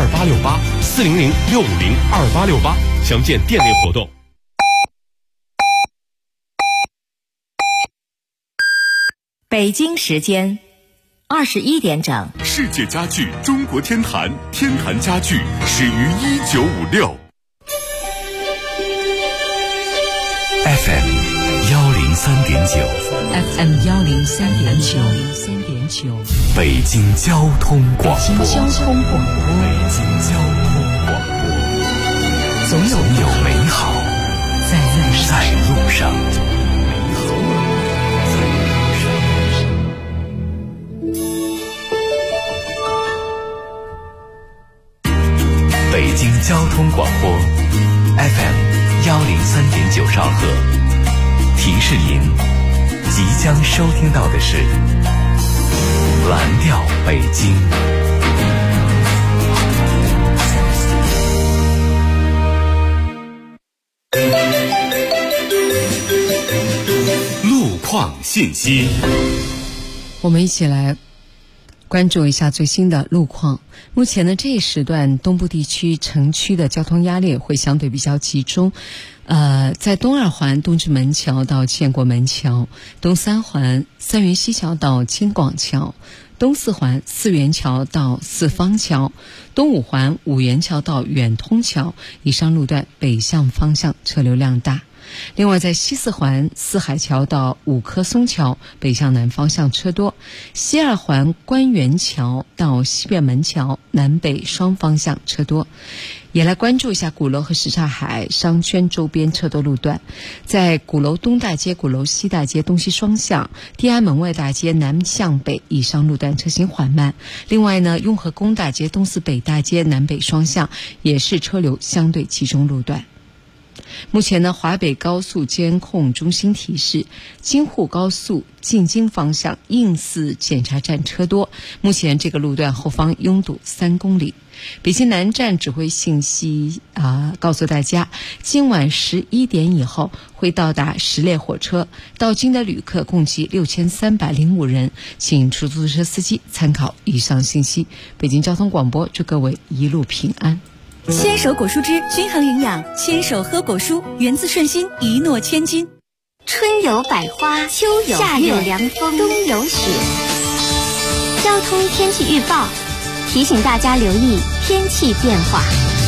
2868，400-650-2868，详见店内活动。 北京时间21点整。 世界家具中国天坛，天坛家具始于1956。FM 103.9， 北京交通广播，总有美好在路上。北京交通广播 FM 103.9兆赫，提示您即将收听到的是蓝调北京。路况信息， 我们一起来关注一下最新的路况。目前呢，这一时段东部地区城区的交通压力会相对比较集中。在东二环东直门桥到建国门桥，东三环三元西桥到京广桥，东四环四元桥到四方桥，东五环五元桥到远通桥，以上路段北向方向车流量大。另外在西四环四海桥到五棵松桥北向南方向车多，西二环官园桥到西便门桥南北双方向车多。也来关注一下鼓楼和什刹海商圈周边车多路段。在鼓楼东大街、鼓楼西大街东西双向、天安门外大街南向北以上路段车行缓慢。另外呢，雍和宫大街、东四北大街南北双向也是车流相对集中路段。目前呢，华北高速监控中心提示，京沪高速进京方向应四检查站车多，目前这个路段后方拥堵3公里。北京南站指挥信息告诉大家，今晚11点以后会到达10列火车，到京的旅客共计6305人，请出租车司机参考以上信息。北京交通广播祝各位一路平安。 牵手果蔬汁均衡营养，牵手喝果蔬，源自顺心，一诺千金。 春有百花，秋有夏有凉风，冬有雪。交通天气预报提醒大家留意天气变化。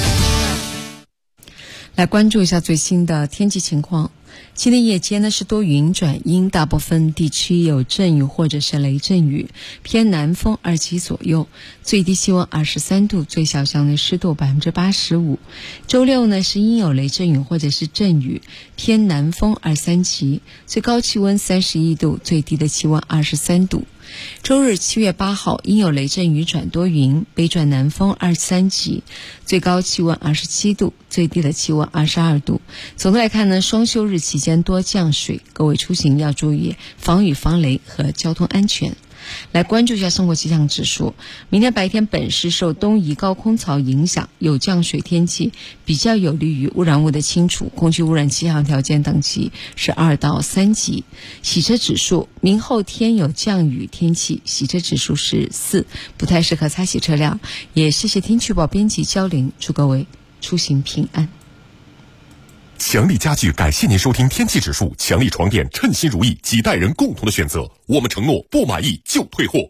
来关注一下最新的天气情况。今天夜间呢是多云转阴，大部分地区有阵雨或者是雷阵雨，偏南风2级左右，最低气温23度，最小相对湿度85%。周六呢是阴有雷阵雨或者是阵雨，偏南风2-3级，最高气温31度，最低的气温23度。周日7月8号阴有雷阵雨转多云，北转南风2-3级，最高气温27度，最低的气温22度。总的来看呢，双休日期间多降水，各位出行要注意防雨防雷和交通安全。来关注一下生活气象指数。明天白天本市受东移高空槽影响，有降水天气，比较有利于污染物的清除，空气污染气象条件等级是2到3级。洗车指数，明后天有降雨天气，洗车指数是4，不太适合擦洗车辆。也谢谢天气预报编辑焦玲，祝各位出行平安。 强力家具感谢您收听天气指数，强力床垫称心如意，几代人共同的选择，我们承诺不满意就退货。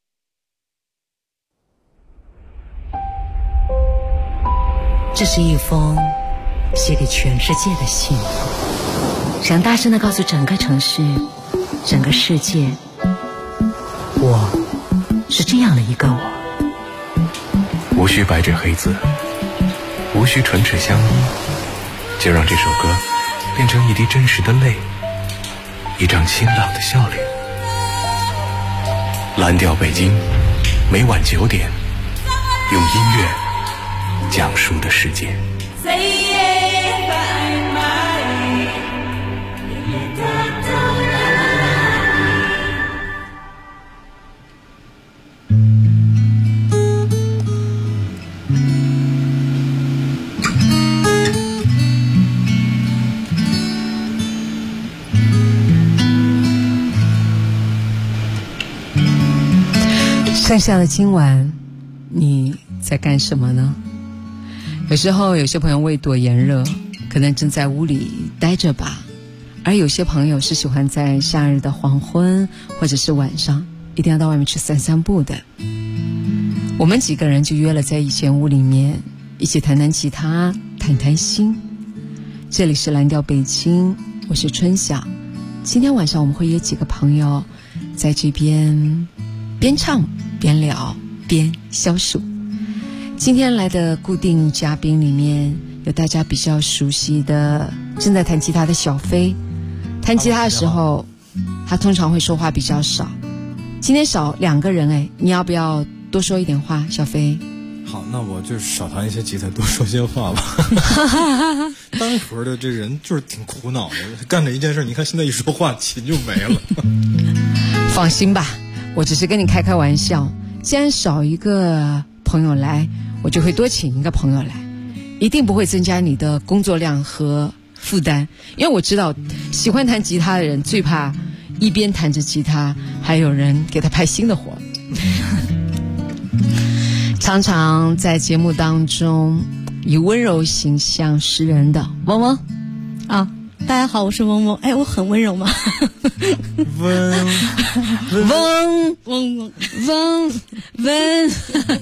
这是一封写给全世界的信，想大声地告诉整个城市，整个世界，我是这样的一个我。 无需白纸黑字，无需唇齿相依，就让这首歌变成一滴真实的泪，一张清朗的笑脸。蓝调北京，每晚9点，用音乐讲述的世界。 剩下的今晚，你在干什么呢？有时候有些朋友为躲炎热，可能正在屋里待着吧，而有些朋友是喜欢在夏日的黄昏或者是晚上一定要到外面去散散步的。我们几个人就约了在一间屋里面一起弹弹吉他，谈谈心。这里是蓝调北京，我是春晓。今天晚上我们会约几个朋友在这边边唱边聊边消暑。今天来的固定嘉宾里面有大家比较熟悉的正在弹吉他的小飞。弹吉他的时候他通常会说话比较少，今天少2个人你要不要多说一点话，小飞？ 好，那我就少弹一些吉他，多说些话吧。单活的这人就是挺苦恼的，干这一件事，你看现在一说话，琴就没了。 放心吧，我只是跟你开开玩笑。既然少一个朋友来，我就会多请一个朋友来，一定不会增加你的工作量和负担。因为我知道，喜欢弹吉他的人最怕一边弹着吉他，还有人给他派新的活。常常在节目当中以温柔形象示人的嗡嗡啊，大家好，我是嗡嗡。哎，我很温柔吗？ 嗡嗡嗡嗡嗡。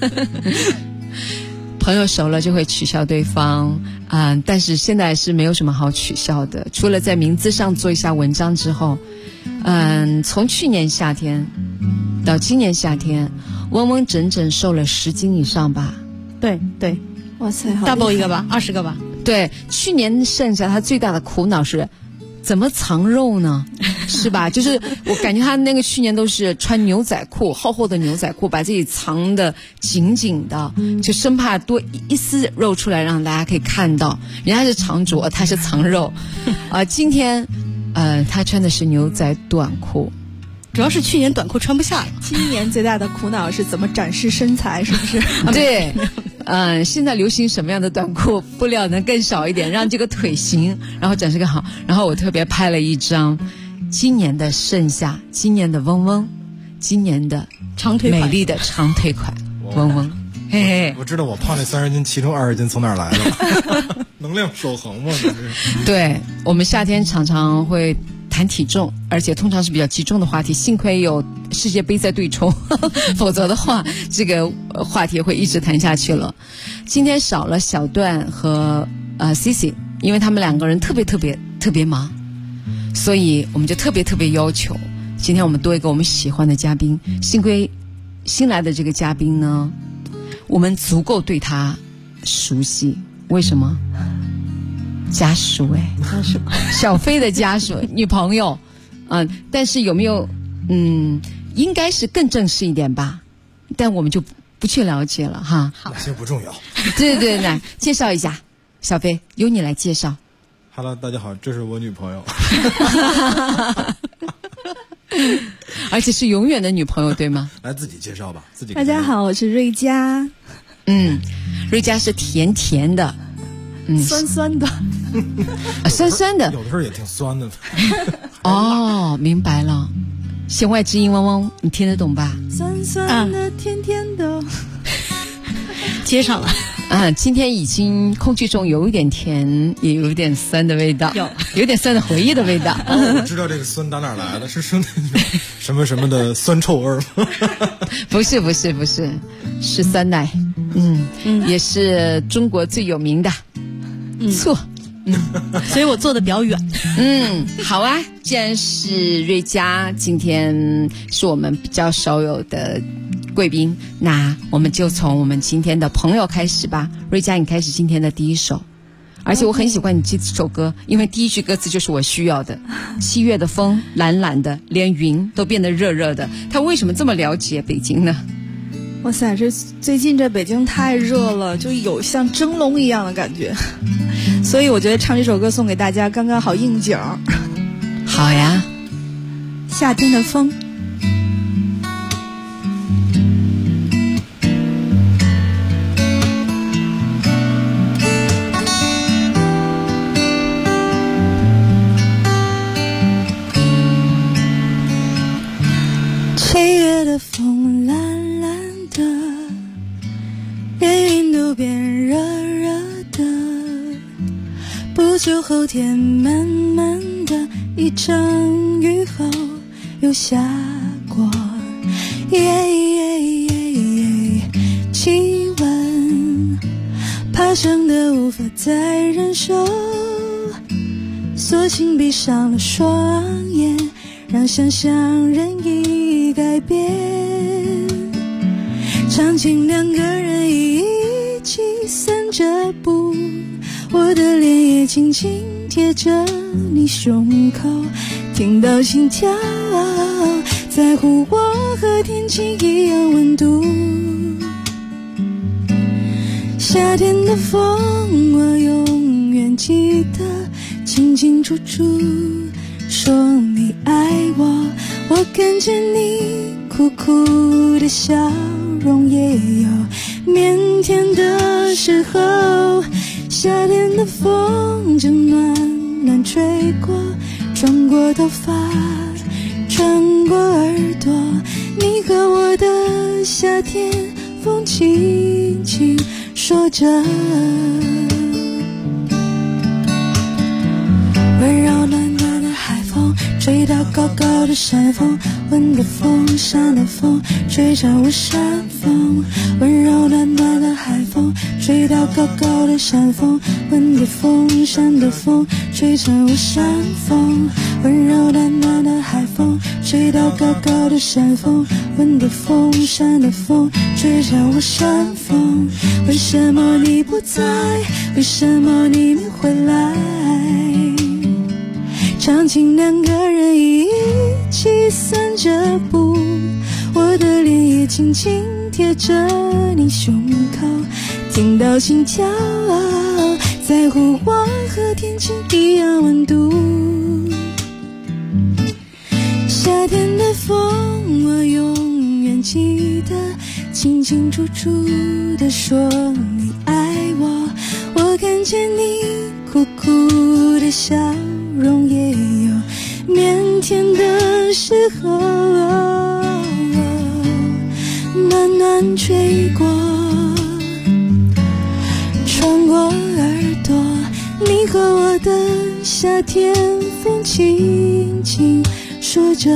朋友熟了就会取笑对方但是现在是没有什么好取笑的，除了在名字上做一下文章之后，从去年夏天到今年夏天，嗡嗡整整瘦了10斤以上吧？ 对对， 哇塞 ，double 一个吧，20个吧。 对，去年剩下他最大的苦恼是怎么藏肉呢？是吧？就是我感觉他那个去年都是穿牛仔裤，厚厚的牛仔裤，把自己藏得紧紧的，就生怕多一丝肉出来让大家可以看到。人家是藏拙，他是藏肉。今天他穿的是牛仔短裤。 主要是去年短裤穿不下了， 今年最大的苦恼是怎么展示身材，是不是？ 对，现在流行什么样的短裤，布料能更少一点，让这个腿型然后展示更好。然后我特别拍了一张今年的盛夏，今年的嗡嗡，今年的长腿款， 美丽的长腿款嗡嗡。嘿嘿， 我知道我胖那30斤，其中20斤从哪儿来的？能量守恒吗？ 对，我们夏天常常会谈体重，而且通常是比较集中的话题，幸亏有世界杯在对冲，否则的话这个话题会一直谈下去了。今天少了小段和Cici， 因为他们2个人特别忙，所以我们就特别要求今天我们多一个我们喜欢的嘉宾。幸亏新来的这个嘉宾呢，我们足够对他熟悉。为什么？家属家属， 小飞的家属女朋友，但是有没有应该是更正式一点吧，但我们就不去了解了哈。 好，那些不重要。 对，来介绍一下，小飞由你来介绍。 Hello， 大家好，这是我女朋友。 而且是永远的女朋友，对吗？ 来自己介绍吧，自己。 大家好，我是瑞佳。 瑞佳是甜甜的。 酸酸的， 酸酸的， 有的时候也挺酸的。 哦，明白了。弦外之音，嗡嗡，你听得懂吧？ 酸酸的，甜甜的， 接上了。 今天已经空气中有一点甜，也有一点酸的味道，有点酸的回忆的味道。 我知道这个酸打哪儿来的，是说什么什么的酸臭味吗？ 不是，是酸奶。也是中国最有名的。错， 所以我坐的比较远。 好啊，既然是瑞佳，今天是我们比较少有的贵宾，那我们就从我们今天的朋友开始吧。瑞佳，你开始今天的第一首，而且我很喜欢你这首歌，因为第一句歌词就是我需要的。7月的风懒懒的，连云都变得热热的。他为什么这么了解北京呢？ 哇塞，这最近这北京太热了，就有像蒸笼一样的感觉，所以我觉得唱这首歌送给大家刚刚好应景。 好呀， 夏天的风。 7月的风懒懒的，连就变热热的，不久后天慢慢的，一场雨后又下过，气温爬升的无法再忍受，索性闭上了双眼，让想象任意改变，场景两个人一起散着步，我的脸也轻轻贴着你胸口，听到心跳，在乎我和天气一样温度。夏天的风我永远记得清清楚楚，说你爱我，我看见你苦苦的笑容，也有腼腆的时候。夏天的风正暖暖吹过，穿过头发，穿过耳朵，你和我的夏天，风轻轻说着，温柔暖暖的海风吹到高高的山峰，闻着风山的风吹着我山峰，温柔暖暖的海风吹到高高的山峰，闻着风山的风吹着我山峰，温柔暖暖的海风吹到高高的山峰，闻着风山的风吹着我山峰。为什么你不在？为什么你没回来？场景两个人一起散着步，我的脸也轻轻贴着你胸口，听到心跳，在乎我和天气一样温度。夏天的风我永远记得清清楚楚地说你爱我，我看见你苦苦的笑容，也有腼腆的时候，暖暖吹过，穿过耳朵，你和我的夏天，风轻轻说着，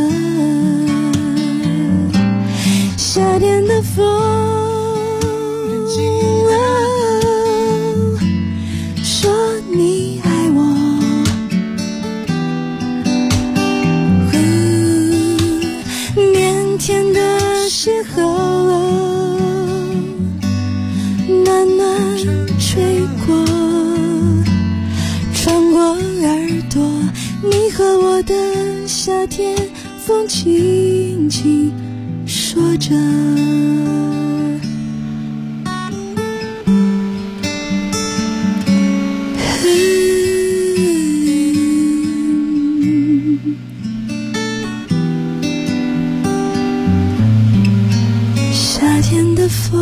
夏天的风，说你爱我，腼腆的时候，暖暖吹过，穿过耳朵，你和我的夏天，风轻轻说着。夏天的风，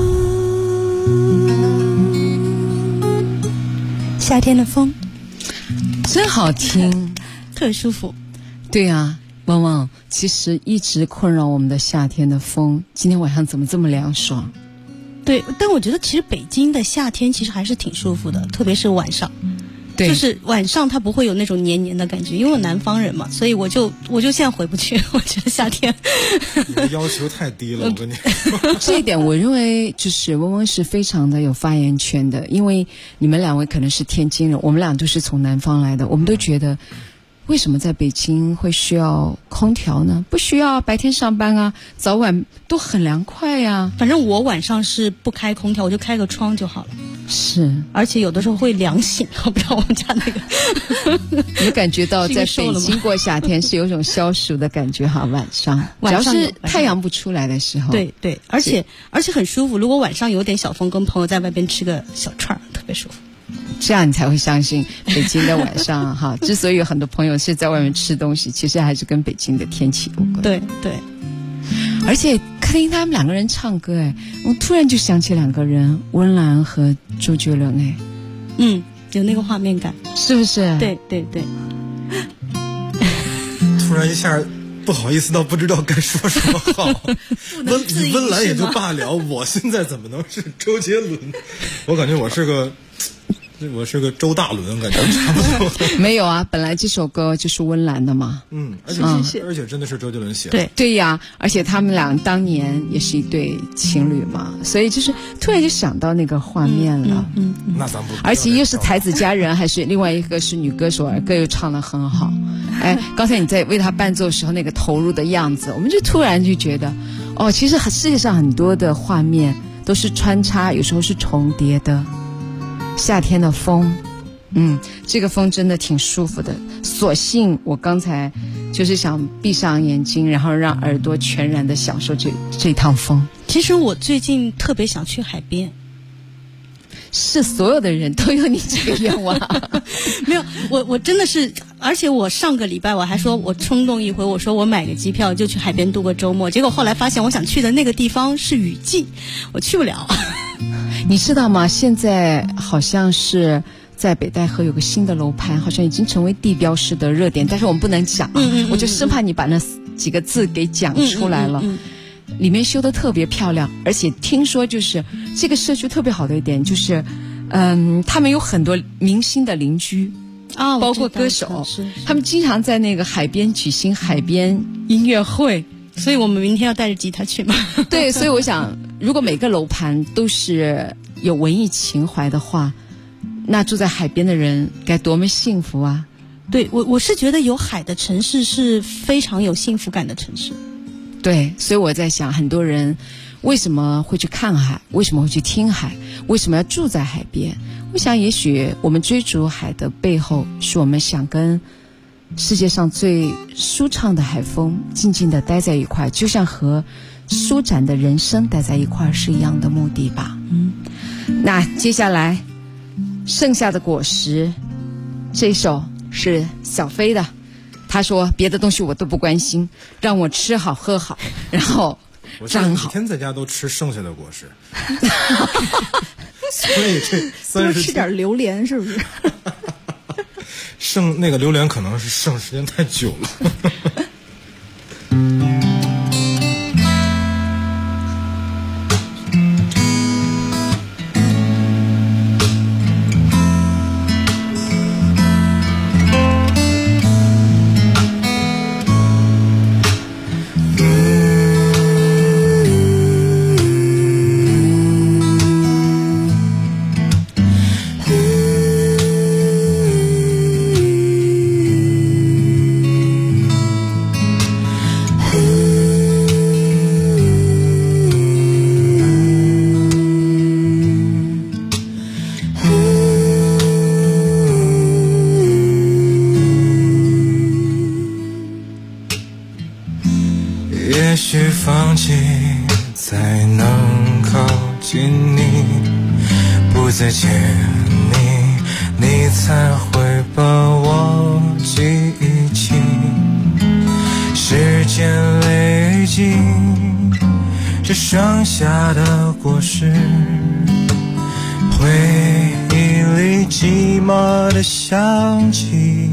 夏天的风真好听， 特舒服。 对啊，汪汪，其实一直困扰我们的夏天的风，今天晚上怎么这么凉爽？ 对，但我觉得其实北京的夏天其实还是挺舒服的，特别是晚上。 对， 就是晚上它不会有那种黏黏的感觉，因为我南方人嘛，所以我就现在回不去。我觉得夏天你的要求太低了，我跟你这一点我认为就是汪汪是非常的有发言权的，因为你们两位可能是天津人，我们俩都是从南方来的，我们都觉得为什么在北京会需要空调呢？不需要，白天上班啊，早晚都很凉快呀。 反正我晚上是不开空调，我就开个窗就好了。 是， 而且有的时候会凉醒，我不知道我们家那个你感觉到在北京过夏天是有种消暑的感觉哈，晚上只要是太阳不出来的时候， 对对，而且很舒服。如果晚上有点小风，跟朋友在外边吃个小串，特别舒服。 这样你才会相信北京的晚上哈。之所以有很多朋友是在外面吃东西，其实还是跟北京的天气有关。 对对， 而且听他们两个人唱歌，哎，我突然就想起两个人，温岚和周杰伦，哎， 有那个画面感， 是不是？ 对对对。 突然一下不好意思到不知道该说什么好。你温岚也就罢了，我现在怎么能是周杰伦？我感觉我是个周大伦，感觉差不多。 没有啊，本来这首歌就是温岚的嘛。 而且真的是周杰伦写的。 对呀，而且他们俩当年也是一对情侣嘛，所以就是突然就想到那个画面了。 那咱不， 而且又是才子佳人，还是另外一个是女歌手，儿歌又唱得很好。哎，刚才你在为她伴奏的时候那个投入的样子，我们就突然就觉得，哦，其实世界上很多的画面都是穿插，有时候是重叠的。夏天的风，这个风真的挺舒服的。所幸我刚才就是想闭上眼睛，然后让耳朵全然的享受这趟风。 其实我最近特别想去海边。 是所有的人都有你这个愿望？ 没有，我真的是，而且我上个礼拜我还说我冲动一回，我说我买个机票就去海边度过周末，结果后来发现我想去的那个地方是雨季，我去不了。 你知道吗？现在好像是在北戴河有个新的楼盘，好像已经成为地标式的热点，但是我们不能讲，我就生怕你把那几个字给讲出来了。里面修得特别漂亮，而且听说就是这个社区特别好的一点就是，他们有很多明星的邻居啊，包括歌手，他们经常在那个海边举行海边音乐会。 所以我们明天要带着吉他去嘛。 对，所以我想如果每个楼盘都是有文艺情怀的话，那住在海边的人该多么幸福啊。 对，我是觉得有海的城市是非常有幸福感的城市。 对，所以我在想很多人为什么会去看海，为什么会去听海，为什么要住在海边。我想也许我们追逐海的背后是我们想跟世界上最舒畅的海风静静地待在一块，就像和舒展的人生待在一块是一样的目的吧。那接下来剩下的果实，这首是小飞的，他说别的东西我都不关心，让我吃好喝好，然后长好。 我每天在家都吃剩下的果实。所以这多吃点榴莲是不是？ 那个榴莲可能是剩时间太久了。 也许放弃才能靠近你，不再见你，你才会把我记起。时间累积只剩下的果实，回忆里寂寞的香气。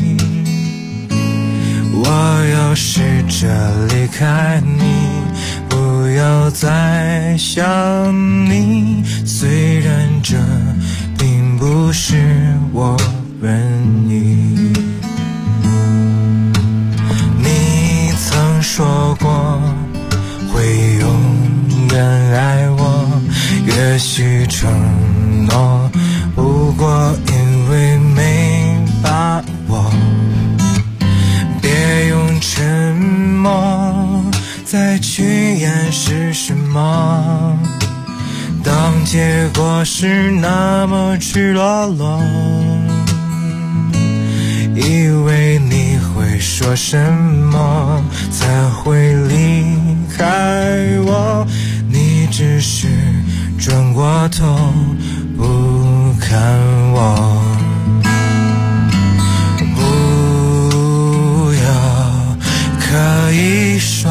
我要试着离开你，不要再想你，虽然这并不是我本意。你曾说过会永远爱我，也许承诺不过因为没把握，别用沉默再去掩饰什么，当结果是那么赤裸裸，以为你会说什么才会离开我，你只是转过头不看我。可以说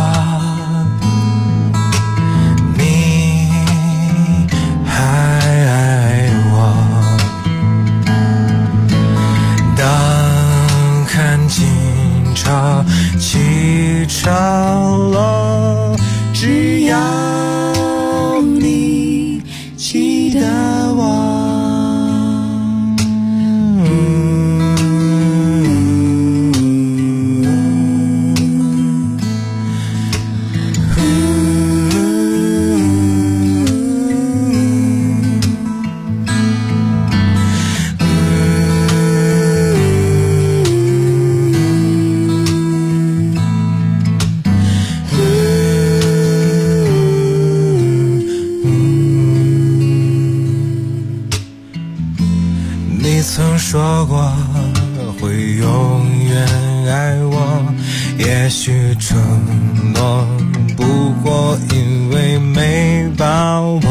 你还爱我，当看今朝启程潮落，只要你记得我。说过会永远爱我，也许承诺不过因为没把握，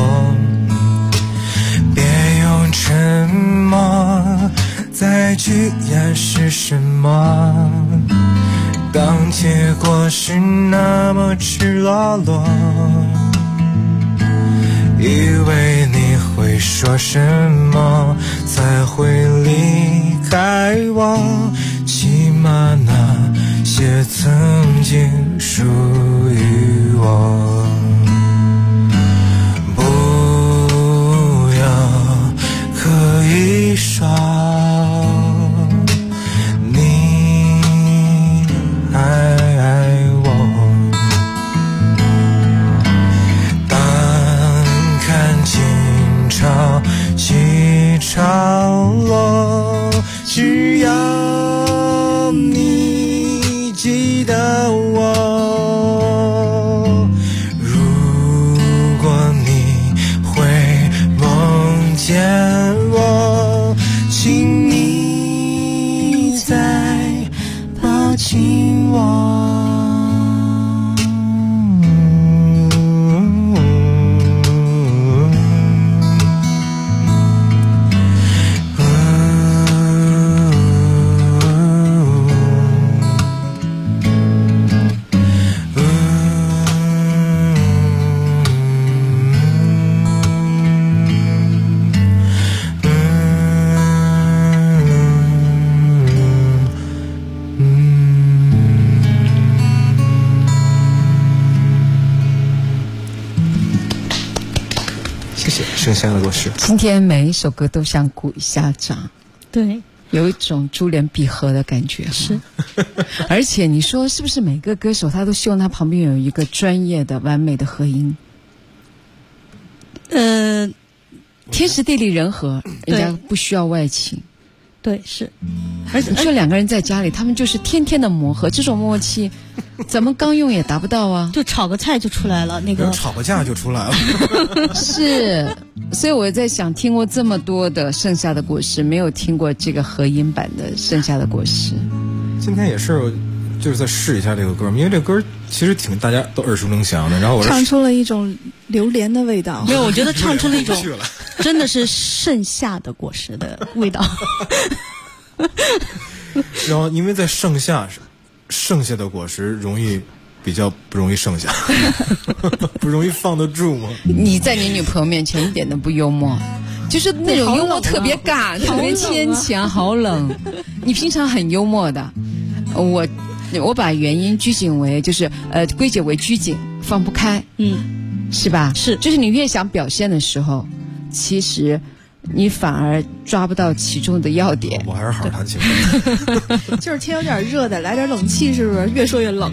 别用沉默再去掩饰什么，当结果是那么赤裸裸，以为你会说什么才会离开我，起码那些曾经属于我，不要刻意说你还爱我，当看今朝起潮落，只要你记得我，如果你会梦见我，请你再抱紧我。盛夏的果实， 今天每一首歌都想鼓一下掌， 对， 有一种珠联璧合的感觉。 是， 而且你说是不是每个歌手他都希望他旁边有一个专业的完美的合音？天时地利人和，人家不需要外请。 对，是。 而且你说两个人在家里，他们就是天天的磨合，这种默契，咱们刚用也达不到啊。 就炒个菜就出来了，那个吵个架就出来了。 是，所以我在想，听过这么多的《盛夏的果实》，没有听过这个合音版的《盛夏的果实》。 今天也是，就是在试一下这个歌，因为这歌其实挺大家都耳熟能详的。然后我唱出了一种榴莲的味道。 没有，我觉得唱出了一种真的是盛夏的果实的味道。 然后，因为在盛夏，剩下的果实比较不容易剩下，不容易放得住吗？ 你在你女朋友面前一点都不幽默，就是那种幽默特别尬，特别牵强，好冷。你平常很幽默的，我把原因拘谨为就是归结为拘谨，放不开，是吧？ 是， 就是你越想表现的时候，其实你反而抓不到其中的要点。 我还是好好弹琴。 就是天有点热的，来点冷气，是不是越说越冷？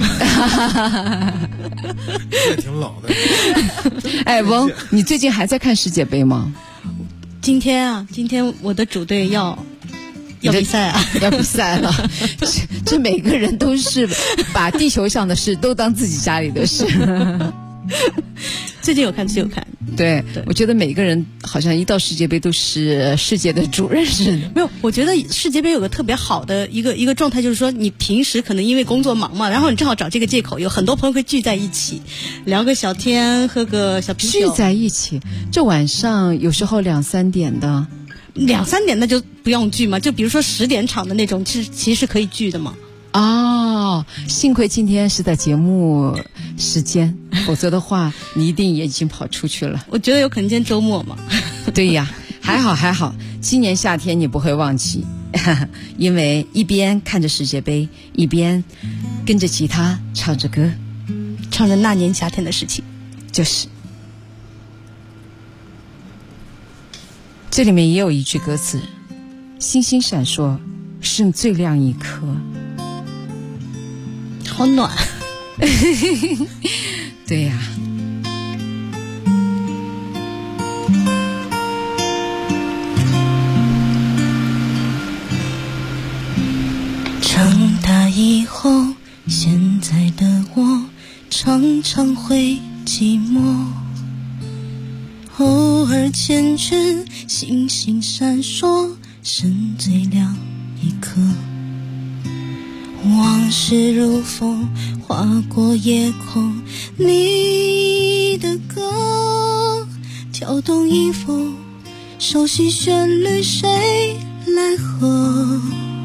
也挺冷的。 哎，翁，你最近还在看世界杯吗？ 今天我的主队要比赛啊， 要比赛了。这每个人都是把地球上的事都当自己家里的事。 最近有看。 对，我觉得每个人好像一到世界杯都是世界的主人似的。 没有，我觉得世界杯有个特别好的一个状态，就是说你平时可能因为工作忙嘛，然后你正好找这个借口，有很多朋友会聚在一起，聊个小天，喝个小啤酒。 聚在一起，这晚上有时候2、3点的。 2、3点那就不用聚嘛，就比如说10点场的那种，其实可以聚的嘛。 哦，幸亏今天是在节目时间，否则的话你一定也已经跑出去了。 我觉得有可能今天周末嘛。 对呀，还好，今年夏天你不会忘记。 因为一边看着世界杯，一边跟着吉他唱着歌， 唱着那年夏天的事情。 就是这里面也有一句歌词，星星闪烁是最亮一颗， 好暖。 对呀， 长大以后，现在的我常常会寂寞，偶尔缱绻，星星闪烁，剩最亮一颗。往事如风，划过夜空，你的歌跳动音符，熟悉旋律谁来和？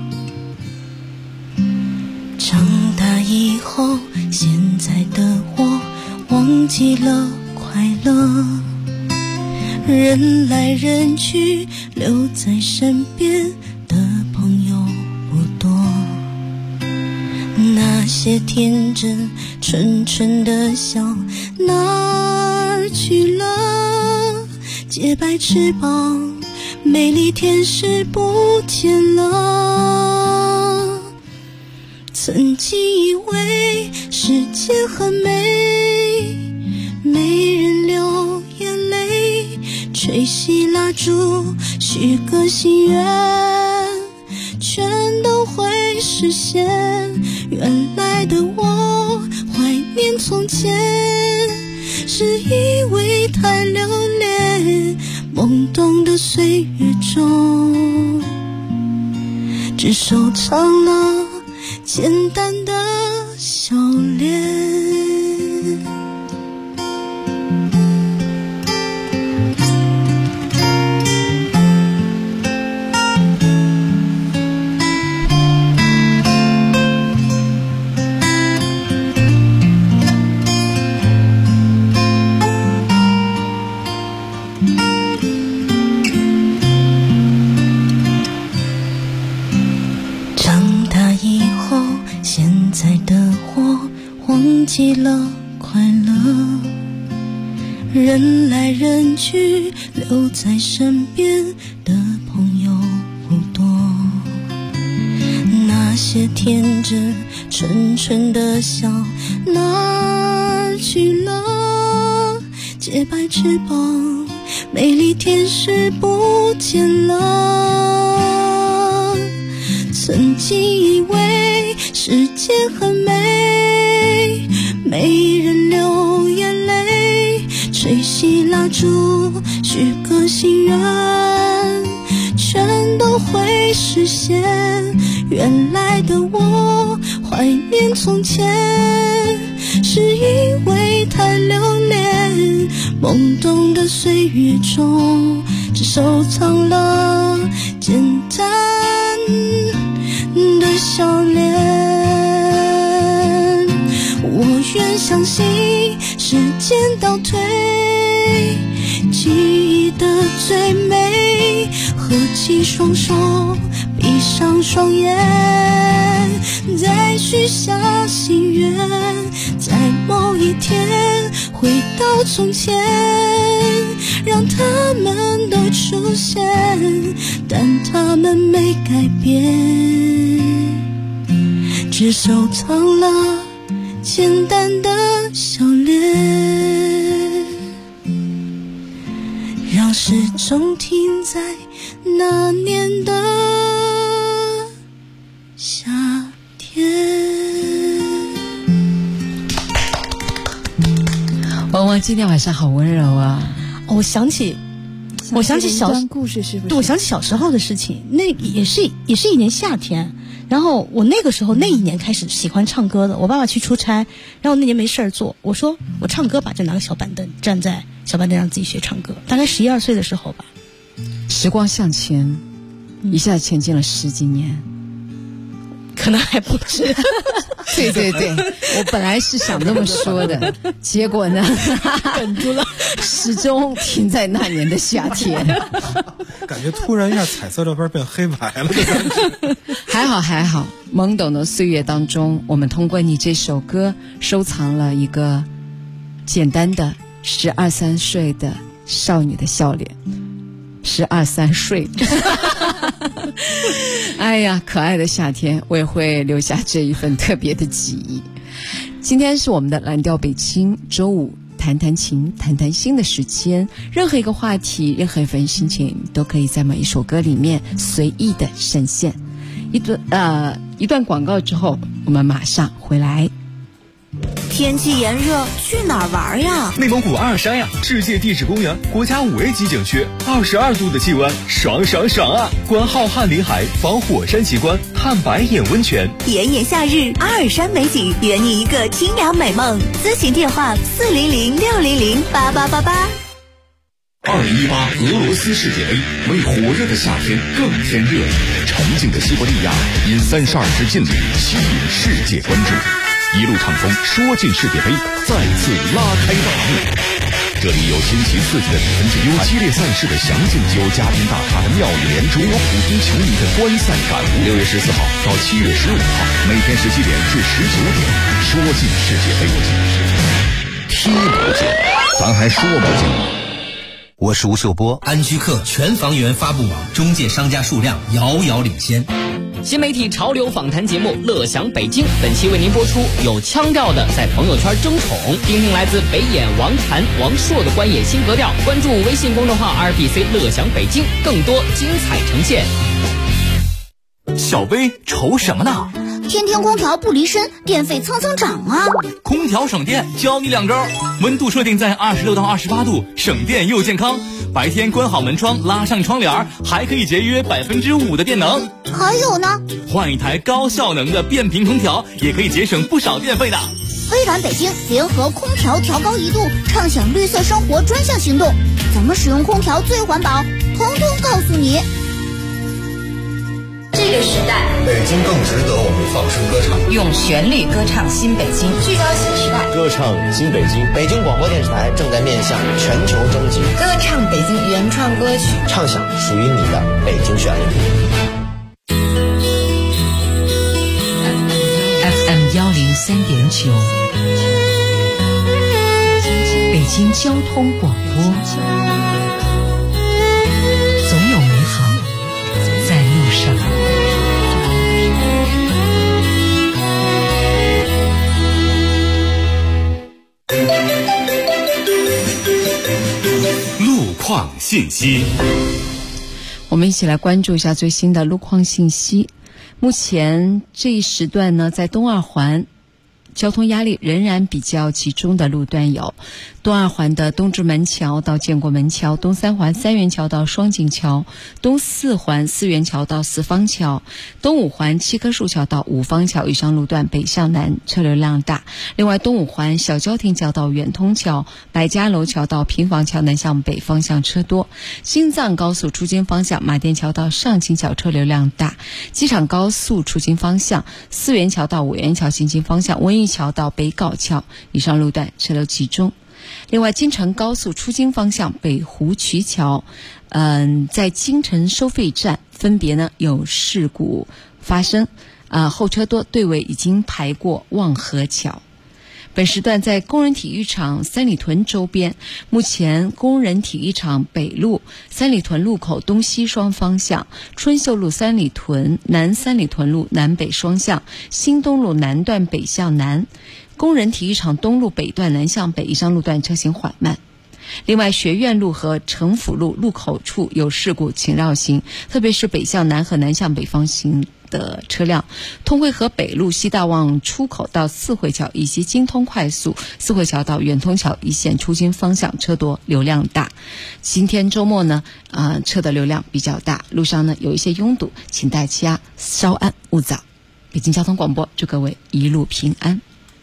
长大以后，现在的我忘记了快乐，人来人去，留在身边的朋友不多。那些天真纯纯的笑哪儿去了？洁白翅膀，美丽天使不见了。曾经以为世界很美，没人流眼泪，吹熄蜡烛，许个心愿，全都会实现。原来的我怀念从前，是因为太留恋懵懂的岁月中，只收藏了简单的笑脸。忘记了快乐，人来人去，留在身边的朋友不多。那些天真纯纯的笑哪儿去了？洁白翅膀，美丽天使不见了。曾经以为世界很美，没人流眼泪，吹熄蜡烛，许个心愿，全都会实现。原来的我怀念从前，是因为太留恋懵懂的岁月中，只收藏了简单的笑脸。我愿相信时间倒退，记忆的最美，合起双手，闭上双眼，再许下心愿，在某一天回到从前，让他们都出现，但他们没改变，只收藏了简单的笑脸，让时钟停在那年的夏天。 汪汪今天晚上好温柔啊！ 我想起小故事，是不是？ 对，我想起小时候的事情，那也是一年夏天。然后我那个时候那一年开始喜欢唱歌的，我爸爸去出差，然后那年没事儿做，我说我唱歌吧，就拿个小板凳站在小板凳上自己学唱歌，大概11、12岁的时候吧。 时光向前，一下前进了10几年， 可能还不止。 对对对，我本来是想这么说的，结果呢， 哽住了， 始终停在那年的夏天。 感觉突然一下彩色照片变黑白了的感觉。 还好，懵懂的岁月当中，我们通过你这首歌收藏了一个简单的12、13岁的少女的笑脸。12、13岁。哎呀，可爱的夏天，我也会留下这一份特别的记忆。今天是我们的蓝调北京周五谈谈情谈谈心的时间，任何一个话题，任何一份心情都可以在每一首歌里面随意的呈现。一段广告之后，我们马上回来。 天气炎热，去哪儿玩呀？ 内蒙古阿尔山呀，世界地质公园，国家5A 级景区，22度的气温，爽爽爽啊！观浩瀚林海，访火山奇观，探白眼温泉。 炎炎夏日，阿尔山美景，圆你一个清凉美梦。咨询电话400-600-8888。 2018俄罗斯世界杯为火热的夏天更添热闹，沉静的西伯利亚因32支劲旅吸引世界关注，一路畅风说进世界杯，再次拉开大幕。这里有新奇刺激的比分竞有激烈赛事的详尽，有嘉宾大咖的妙语连珠，有普通球迷的观赛感悟。6月14号到7月15号，每天17点至19点，说进世界杯，踢不进，咱还说不进。 我是吴秀波，安居客全房源发布网中介商家数量遥遥领先。 新媒体潮流访谈节目《乐享北京》本期为您播出，有腔调的在朋友圈争宠，听听来自北演王禅、王朔的官演新格调。关注微信公众号 RBC 乐享北京，更多精彩呈现。 小贝愁什么呢？ 天天空调不离身，电费蹭蹭涨啊！ 空调省电，教你2招：温度设定在26到28度，省电又健康。白天关好门窗，拉上窗帘，还可以节约5%的电能。 还有呢， 换一台高效能的变频空调，也可以节省不少电费的。 微软北京联合空调调高1度，畅享绿色生活专项行动，怎么使用空调最环保，统统告诉你。 这个时代， 北京更值得我们放声歌唱， 用旋律歌唱新北京， 聚焦新时代， 歌唱新北京。 北京广播电视台正在面向全球征集， 歌唱北京原创歌曲， 畅享属于你的北京旋律。 FM 103.9，北京交通广播，总有美好在路上。 路况信息， 我们一起来关注一下最新的路况信息。目前这一时段呢，在东二环交通压力仍然比较集中的路段有东二环的东直门桥到建国门桥，东三环三元桥到双井桥，东四环四元桥到四方桥，东五环七棵树桥到五方桥以上路段北向南车流量大。另外东五环小交亭桥到远通桥，百家楼桥到平房桥南向北方向车多。京藏高速出京方向马甸桥到上清桥车流量大。机场高速出京方向四元桥到五元桥进京方向，文艺桥到北碏桥以上路段车流集中。另外京承高速出京方向北湖渠桥在京承收费站分别呢有事故发生，后车多，队尾已经排过望河桥。本时段在工人体育场三里屯周边，目前工人体育场北路三里屯路口东西双方向，春秀路三里屯南三里屯路南北双向，新东路南段北向南，工人体育场东路北段南向北以上路段车行缓慢。另外学院路和城府路路口处有事故，请绕行，特别是北向南和南向北方行的车辆。通惠河北路西大望出口到四惠桥以及京通快速四惠桥到远通桥一线出京方向车多，流量大。今天周末呢车的流量比较大，路上呢有一些拥堵，请大家稍安勿躁。北京交通广播祝各位一路平安。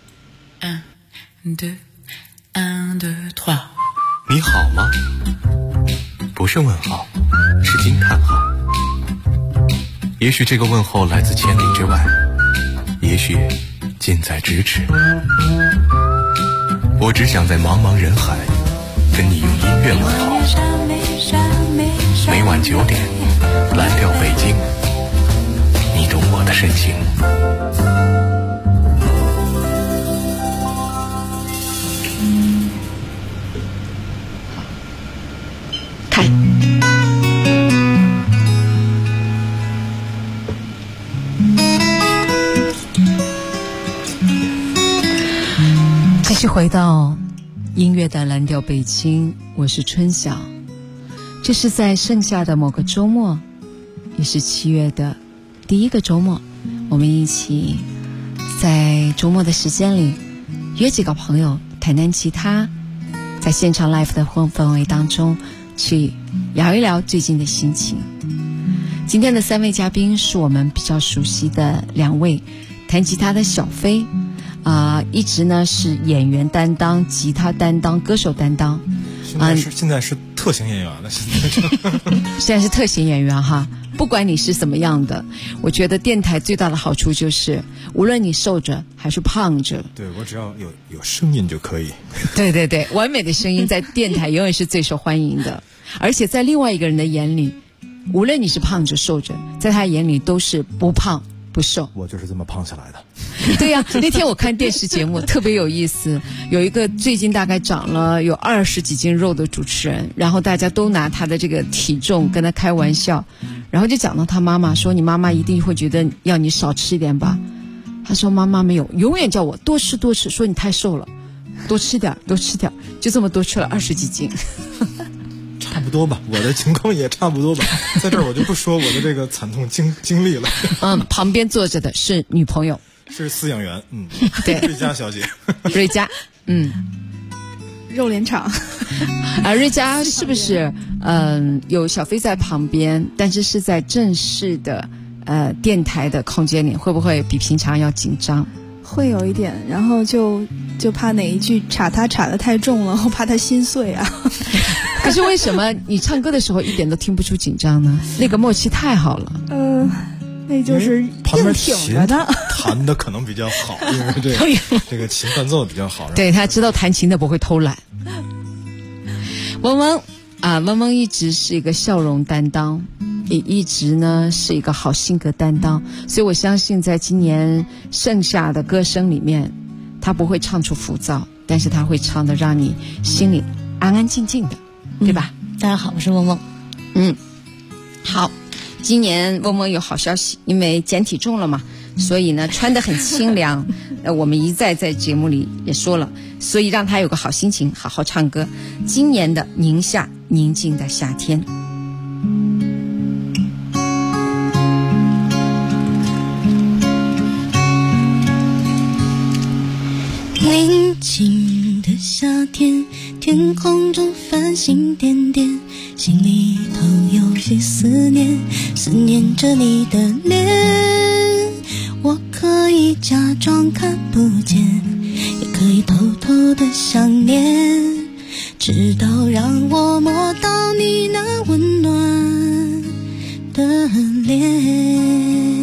你好吗？不是问号，是惊叹号。也许这个问候来自千里之外，也许近在咫尺。我只想在茫茫人海跟你用音乐问好。每晚9点，蓝调北京，你懂我的深情。 继续回到音乐的蓝调北京，我是春晓。这是在盛夏的某个周末，也是7月的第一个周末，我们一起在周末的时间里约几个朋友弹弹吉他，在现场 live 的氛围当中去聊一聊最近的心情。今天的3位嘉宾是我们比较熟悉的2位，弹吉他的小飞一直呢是演员担当、吉他担当、歌手担当。 现在是特型演员了， 现在是特型演员哈。不管你是什么样的，我觉得电台最大的好处就是，无论你瘦着还是胖着， 对，我只要有声音就可以。 对对对，完美的声音在电台永远是最受欢迎的，而且在另外一个人的眼里，无论你是胖着瘦着，在他眼里都是不胖不瘦。 我就是这么胖下来的。 对呀，那天我看电视节目特别有意思，有一个最近大概长了有20几斤肉的主持人，然后大家都拿他的这个体重跟他开玩笑，然后就讲到他妈妈，说你妈妈一定会觉得要你少吃一点吧。他说妈妈没有，永远叫我多吃多吃，说你太瘦了，多吃点多吃点，就这么多吃了20几斤。 差不多吧，我的情况也差不多吧，在这儿我就不说我的这个惨痛经历了。 旁边坐着的是女朋友， 是饲养员， 对， 瑞佳小姐， 瑞佳， 肉联厂。 瑞佳是不是有小飞在旁边，但是是在正式的电台的空间里，会不会比平常要紧张？ 会有一点，然后就怕哪一句插他插得太重了，我怕他心碎啊。 可是为什么你唱歌的时候一点都听不出紧张呢？那个默契太好了。 那就是硬挺着的， 弹的可能比较好，因为这个琴伴奏比较好。 对，他知道弹琴的不会偷懒。嗡嗡嗡嗡一直是一个笑容担当，也一直呢是一个好性格担当，所以我相信在今年盛夏的歌声里面，他不会唱出浮躁，但是他会唱的让你心里安安静静的，对吧？ 大家好，我是嗡嗡。 好，今年嗡嗡有好消息，因为减体重了嘛，所以呢穿得很清凉。我们一再在节目里也说了，所以让他有个好心情，好好唱歌。今年的宁夏，宁静的夏天。 宁静的夏天，天空中繁星点点，心里头有些思念，思念着你的脸。我可以假装看不见，也可以偷偷的想念，直到让我摸到你那温暖的脸。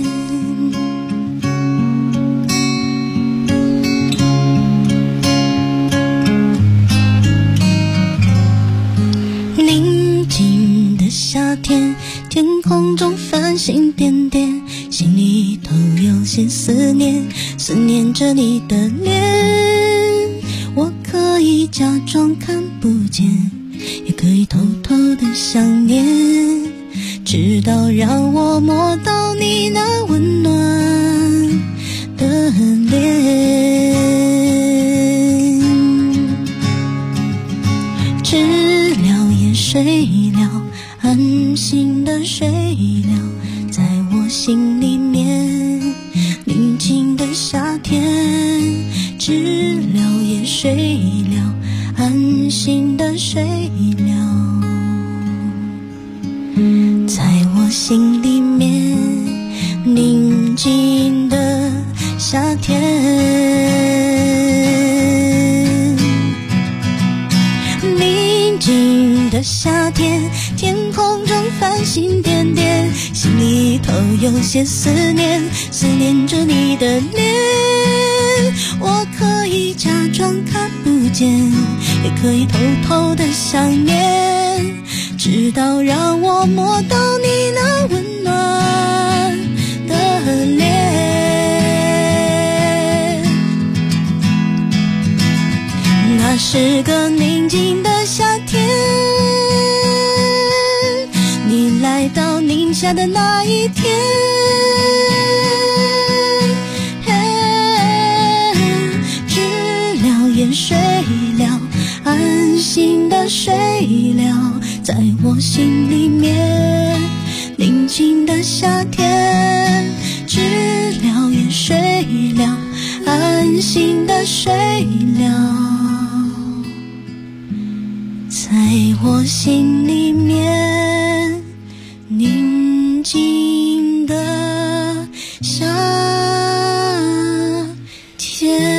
宁静的夏天，天空中繁星点点，心里头有些思念，思念着你的脸。我可以假装看不见，也可以偷偷的想念，直到让我摸到你那温暖的脸。知了也睡了，安心的睡了，在我心里面。宁静的夏天，知了也睡了，安心的睡了，在我心里面。宁静的夏天，宁静的夏天，天空中繁星点点，心里头有些思念，思念着你的脸。 我可以假装看不见，也可以偷偷的想念，直到让我摸到你那温暖的脸。那是个宁静的夏天，你来到宁夏的那一天，知了也睡了，安心的睡了，在我心里面宁静的夏天，知了也睡了，安心的睡了，在我心里面宁静的夏天。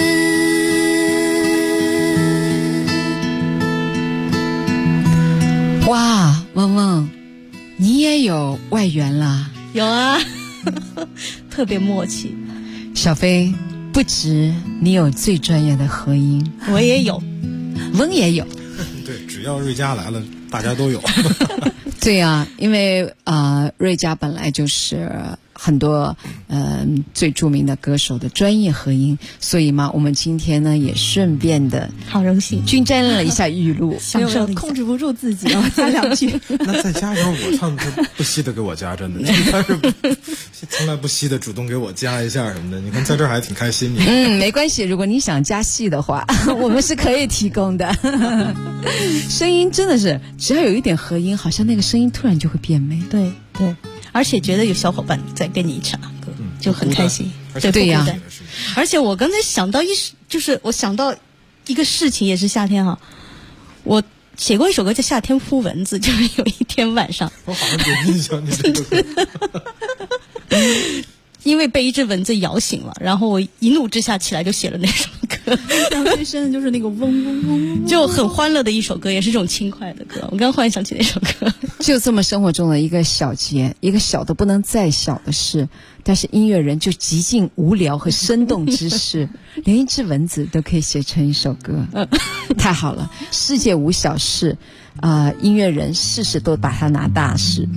哇，汪汪，你也有外援了？ 有啊，特别默契。 小飞，不止你有最专业的合音， 我也有， 翁也有。 对，只要瑞佳来了，大家都有。 对啊，因为瑞佳本来就是很多最著名的歌手的专业合音，所以嘛，我们今天呢也顺便的好荣幸均沾了一下语录， 享受控制不住自己要加两句。 那再加上我唱，他不惜的给我加，真的，他是从来不惜的主动给我加一下什么的。你看在这儿还挺开心。 没关系，如果你想加戏的话，我们是可以提供的。声音真的是只要有一点合音，好像那个声音突然就会变美。 对对，而且觉得有小伙伴在跟你一起唱歌，就很开心。 对呀， 而且我刚才想到我想到一个事情，也是夏天哈，我写过一首歌叫《夏天扑蚊子》，就是有一天晚上， 我好像有印象你这个歌。 因为被一只蚊子咬醒了，然后我一怒之下起来就写了那首歌。 印象最深的就是那个嗡嗡嗡， 就很欢乐的一首歌，也是这种轻快的歌。我刚忽然想起那首歌。 就这么生活中的一个小节，一个小的不能再小的事，但是音乐人就极尽无聊和生动之事，连一只蚊子都可以写成一首歌，太好了！世界无小事，音乐人事事都把它拿大事。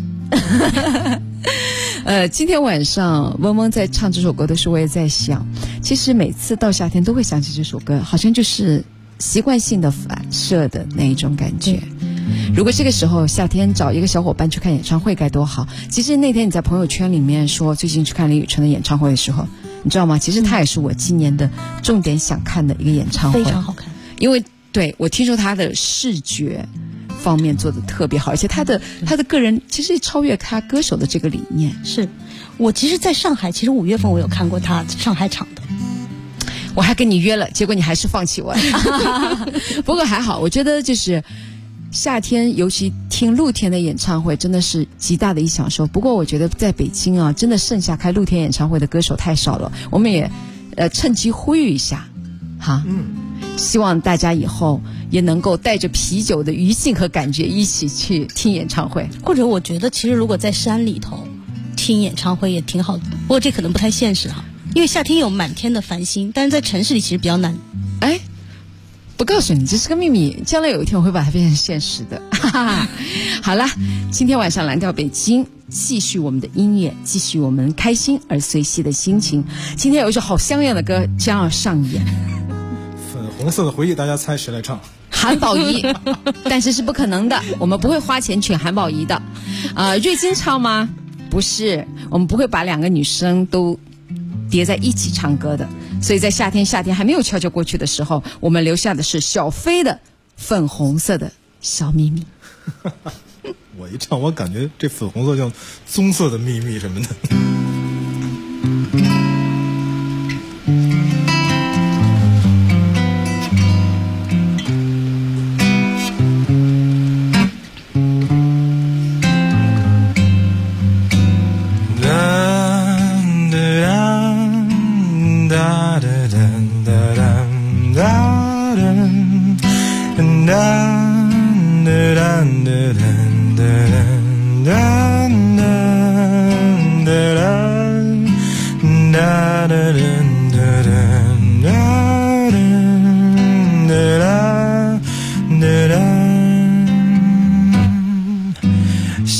今天晚上嗡嗡在唱这首歌的时候，我也在想，其实每次到夏天都会想起这首歌，好像就是习惯性的反射的那一种感觉。如果这个时候夏天找一个小伙伴去看演唱会该多好。其实那天你在朋友圈里面说最近去看李宇春的演唱会的时候，你知道吗？其实他也是我今年的重点想看的一个演唱会， 非常好看。 因为对我听说他的视觉方面做得特别好，而且他的个人其实超越他歌手的这个理念。 是我其实在上海，其实5月份我有看过他上海场的， 我还跟你约了，结果你还是放弃我了。不过还好，我觉得就是夏天尤其听露天的演唱会真的是极大的一享受。不过我觉得在北京啊，真的剩下开露天演唱会的歌手太少了，我们也趁机呼吁一下哈，希望大家以后也能够带着啤酒的余兴和感觉一起去听演唱会。 或者我觉得其实如果在山里头听演唱会也挺好的，不过这可能不太现实哈，因为夏天有满天的繁星，但是在城市里其实比较难。 哎，不告诉你，这是个秘密，将来有一天我会把它变成现实的。好了，今天晚上蓝调北京，继续我们的音乐，继续我们开心而随性的心情。今天有一首好像样的歌将要上演， 粉红色的回忆，大家猜谁来唱？ 韩宝仪。但是是不可能的，我们不会花钱请韩宝仪的。瑞金唱吗？不是，我们不会把两个女生都叠在一起唱歌的。所以在夏天还没有悄悄过去的时候，我们留下的是小飞的粉红色的小秘密。 我一唱，我感觉这粉红色像棕色的秘密什么的。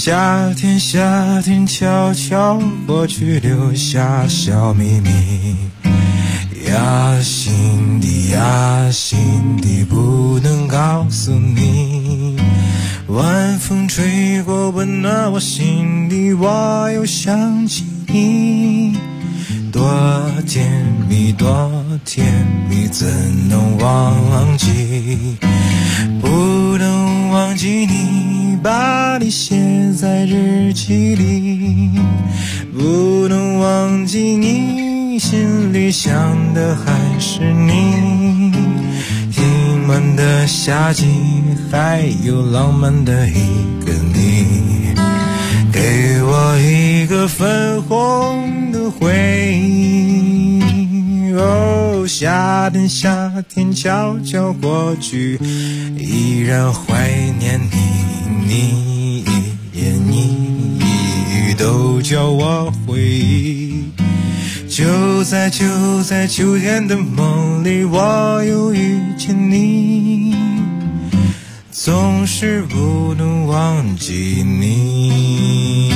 夏天夏天悄悄过去，留下小秘密，压心底不能告诉你，晚风吹过温暖我心底，我又想起你，多甜蜜多甜蜜，怎能忘记，不能忘记你，把你写在日记里，不能忘记你，心里想的还是你，盈满的夏季，还有浪漫的一个你，给我一个粉红的回忆。哦，夏天夏天悄悄过去，依然怀念你，你一言一语都叫我回忆，就在秋天的梦里，我又遇见你，总是不能忘记你。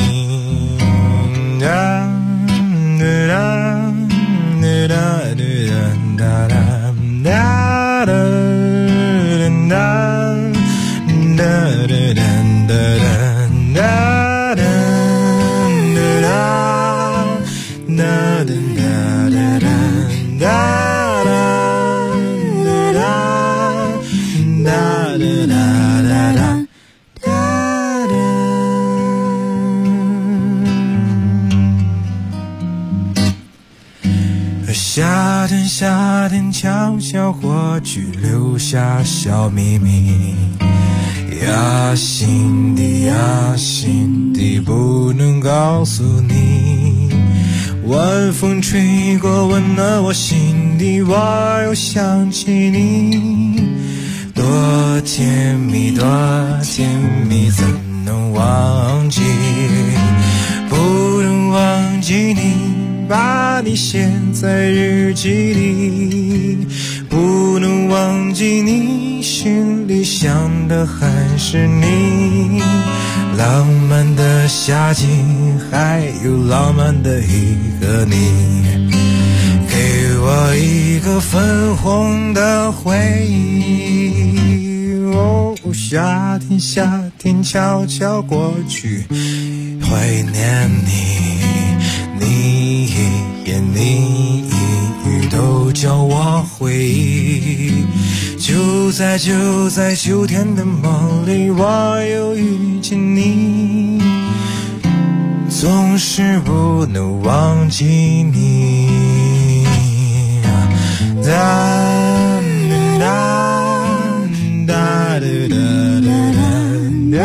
夏天悄悄过去，留下小秘密，压心底不能告诉你，晚风吹过温暖我心底，我又想起你，多甜蜜多甜蜜，怎能忘记，不能忘记你，把你写在日记里，不能忘记你，心里想的还是你，浪漫的夏季，还有浪漫的一个你，给我一个粉红的回忆。哦，夏天夏天悄悄过去，怀念你，你一言你一语都叫我回忆，就在秋天的梦里，我又遇见你，总是不能忘记你。哒哒哒哒哒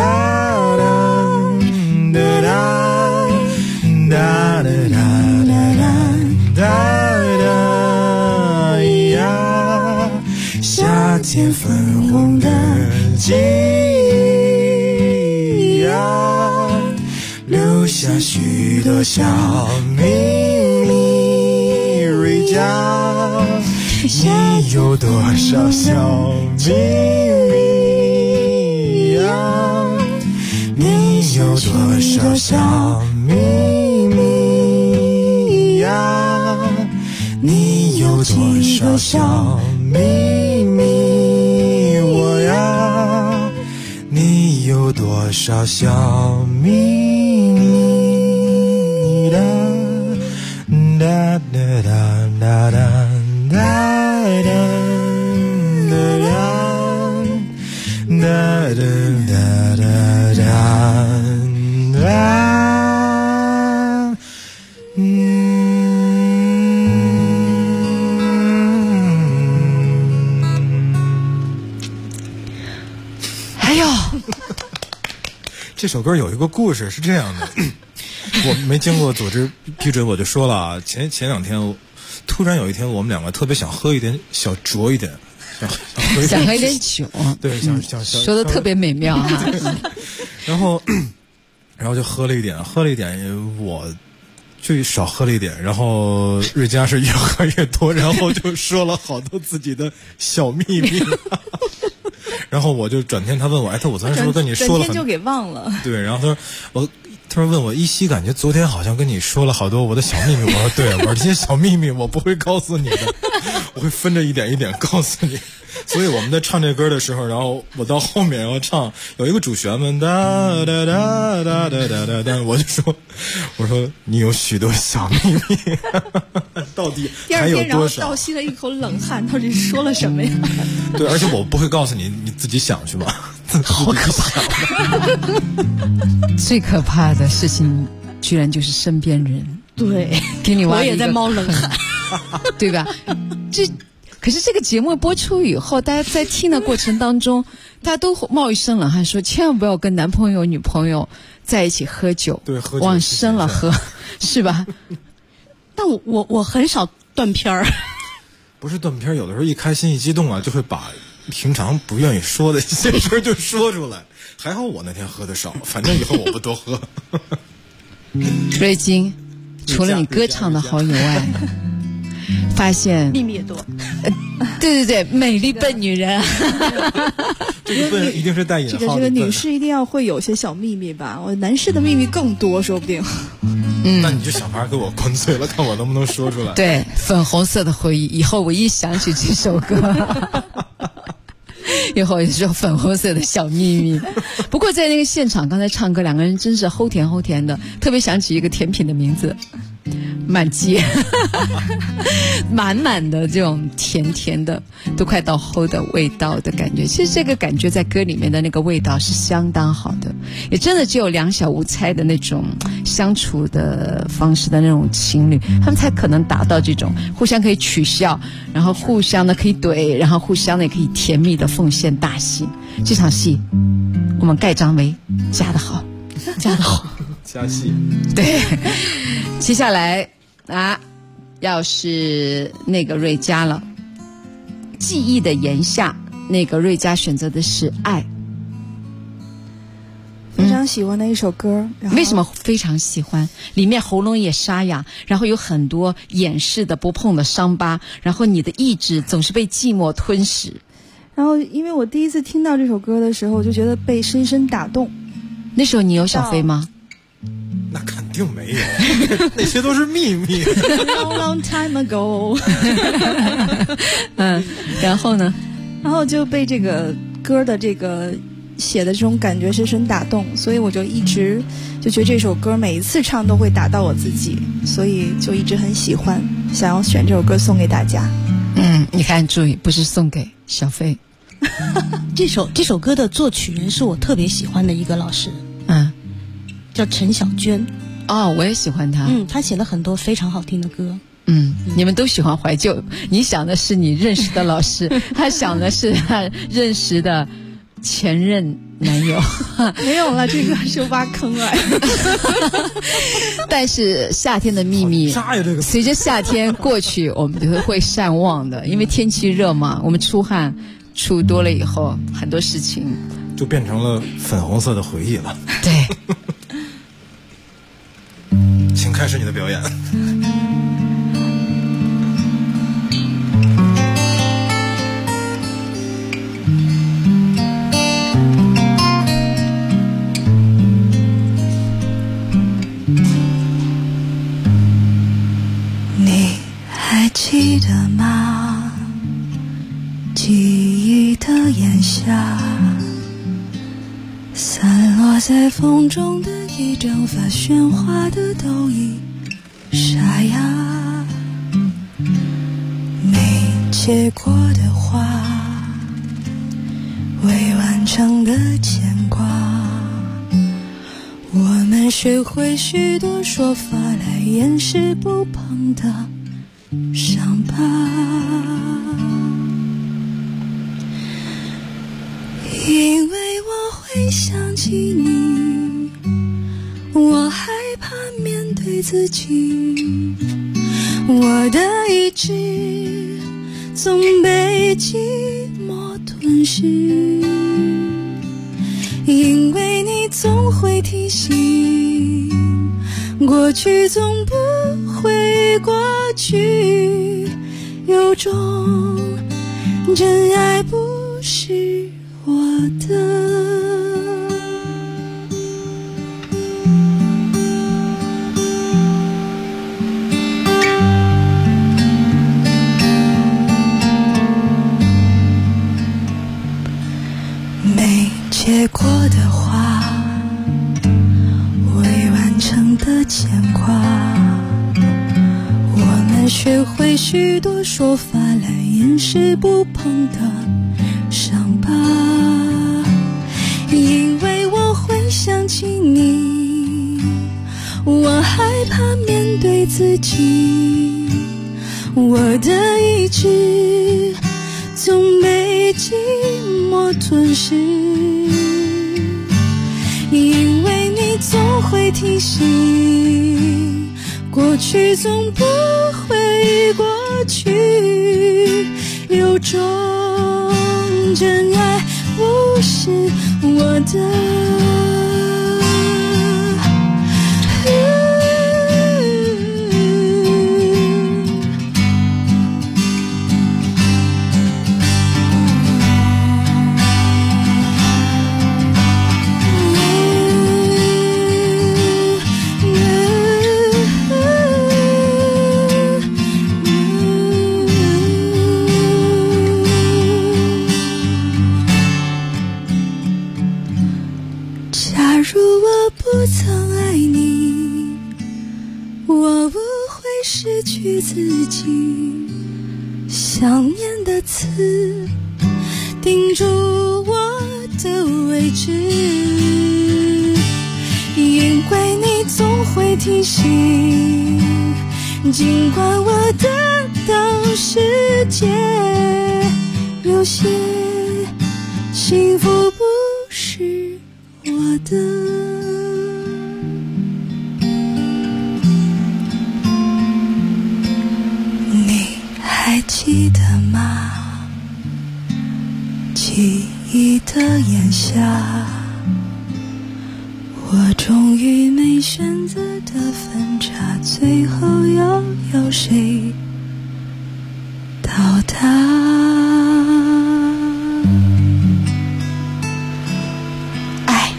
哒，夏天粉红的记忆啊，留下许多小秘密回家，你有多少小秘密啊？你有多少小秘密呀？你有多少小秘密我呀？你有多少小秘密的哒哒哒哒哒哒哒哒哒哒哒哒。这首歌有一个故事是这样的，我没经过组织批准，我就说了啊，前两天突然有一天，我们两个特别想喝一点小酌一点， 想喝一点酒， 对，想说的特别美妙哈。 然后就喝了一点，我就少喝了一点，然后瑞佳是越喝越多，然后就说了好多自己的小秘密。 然后我就转天他问我，他我昨天是不是跟你说了转天就给忘了。 对，然后他说问我依稀感觉昨天好像跟你说了好多我的小秘密。我说对，我说这些小秘密我不会告诉你的，我会分着一点一点告诉你。所以我们在唱这歌的时候，然后我到后面要唱有一个主旋律，哒哒哒哒哒哒哒哒，我说你有许多小秘密，到底还有多少？ 第二天然后倒吸了一口冷汗，到底说了什么呀？ 对，而且我不会告诉你，你自己想去吧。 好可怕！最可怕的事情居然就是身边人对给你挖我也在冒冷汗， 对吧？可是这个节目播出以后，大家在听的过程当中，大家都冒一身冷汗，说千万不要跟男朋友、女朋友在一起喝酒， 对，喝酒往深了喝，是吧？ 但我很少断片儿， 不是断片，有的时候一开心一激动啊，就会把平常不愿意说的一些事就说出来。还好我那天喝的少，反正以后我不多喝。 瑞金，除了你歌唱的好以外，发现秘密也多。 对对对，美丽笨女人。 这个笨一定是带引号的。 这个女士一定要会有些小秘密吧？我男士的秘密更多，说不定。 那你就想法给我灌醉了，看我能不能说出来。 对，粉红色的回忆，以后我一想起这首歌。以后也是粉红色的小秘密。不过在那个现场刚才唱歌，两个人真是齁甜齁甜的，特别想起一个甜品的名字，满街满满的这种甜甜的都快到齁的味道的感觉。其实这个感觉在歌里面的那个味道是相当好的，也真的只有两小无猜的那种相处的方式的那种情侣，他们才可能达到这种互相可以取笑，然后互相的可以怼，然后互相的也可以甜蜜的奉献大戏。这场戏我们盖章为加得好，加得好， 加戏。 对，接下来啊，要是那个瑞佳了，记忆的炎夏，那个瑞佳选择的是爱。 非常喜欢的一首歌。 为什么非常喜欢？里面喉咙也沙哑，然后有很多掩饰的不碰的伤疤，然后你的意志总是被寂寞吞噬。 然后因为我第一次听到这首歌的时候，我就觉得被深深打动。 那时候你有小飞吗？ 那肯定没有，那些都是秘密。 Long long time ago 然后呢？ 然后就被这个歌的这个写的这种感觉深深打动，所以我就一直就觉得这首歌每一次唱都会打到我自己，所以就一直很喜欢，想要选这首歌送给大家。 你看，注意，不是送给小飞。 这首歌的作曲人是我特别喜欢的一个老师，叫陈小娟。 哦，我也喜欢他。 他写了很多非常好听的歌。 你们都喜欢怀旧，你想的是你认识的老师，他想的是他认识的前任男友。 没有了，这个是挖坑了。 但是夏天的秘密，随着夏天过去，我们就会善忘的，因为天气热嘛，我们出汗出多了以后，很多事情就变成了粉红色的回忆了。 对。 请开始你的表演。 你还记得吗？记忆的炎夏，散落在风中的一整发喧哗的都已沙哑，没结果的花，未完成的牵挂，我们学会许多说法来掩饰不碰的伤疤，因为我会想起你，我害怕面对自己，我的意志总被寂寞吞噬，因为你总会提醒，过去总不会过去，有种真爱不是我的。没结果的话，未完成的牵挂，我们学会许多说法来掩饰不碰的伤疤，因为我会想起你，我害怕面对自己，我的意志总被寂寞吞噬，因为你总会提醒，过去总不会过去，有种真爱不是我的。不曾爱你，我不会失去自己，想念的刺钉住我的位置，因为你总会提醒，尽管我得到世界，有些幸福不是我的。还记得吗？记忆的炎夏，我终于没选择的分岔，最后要由谁到达？爱，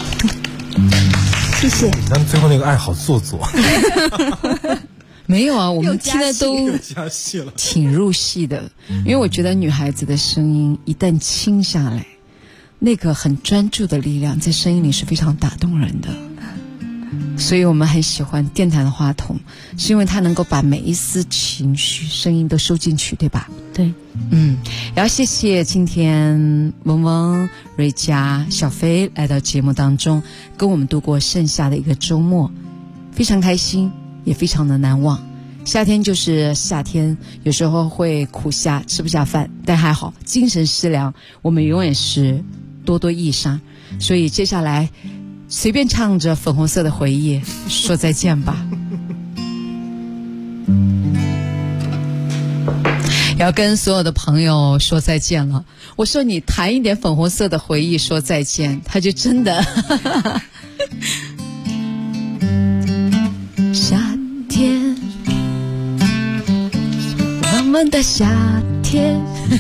谢谢。 咱们最后那个爱好做作。 没有啊，我们听的都挺入戏的，因为我觉得女孩子的声音一旦轻下来，那个很专注的力量在声音里是非常打动人的，所以我们很喜欢电台的话筒，是因为它能够把每一丝情绪声音都收进去，对吧？ 对。 然后谢谢今天文文、瑞佳、小飞来到节目当中，跟我们度过盛夏的一个周末，非常开心也非常的难忘。夏天就是夏天，有时候会苦夏，吃不下饭，但还好精神食粮我们永远是多多益善。所以接下来随便唱着粉红色的回忆说再见吧。要跟所有的朋友说再见了，我说你弹一点粉红色的回忆说再见，他就真的夏天，我们的夏天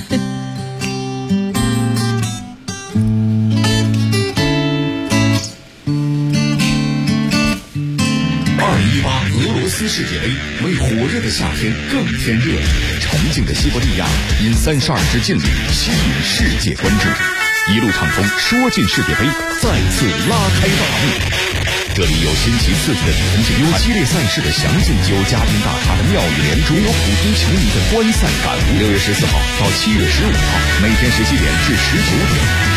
俄罗斯世界杯为火热的夏天更添热力，沉静的西伯利亚因32支劲旅吸引世界关注，一路畅通说进世界杯，再次拉开大幕。这里有新奇刺激的比分竞，有激烈赛事的详尽，有嘉宾大咖的妙语连珠，有普通球迷的观赛感悟。6月14号到7月15号，每天17点至19点。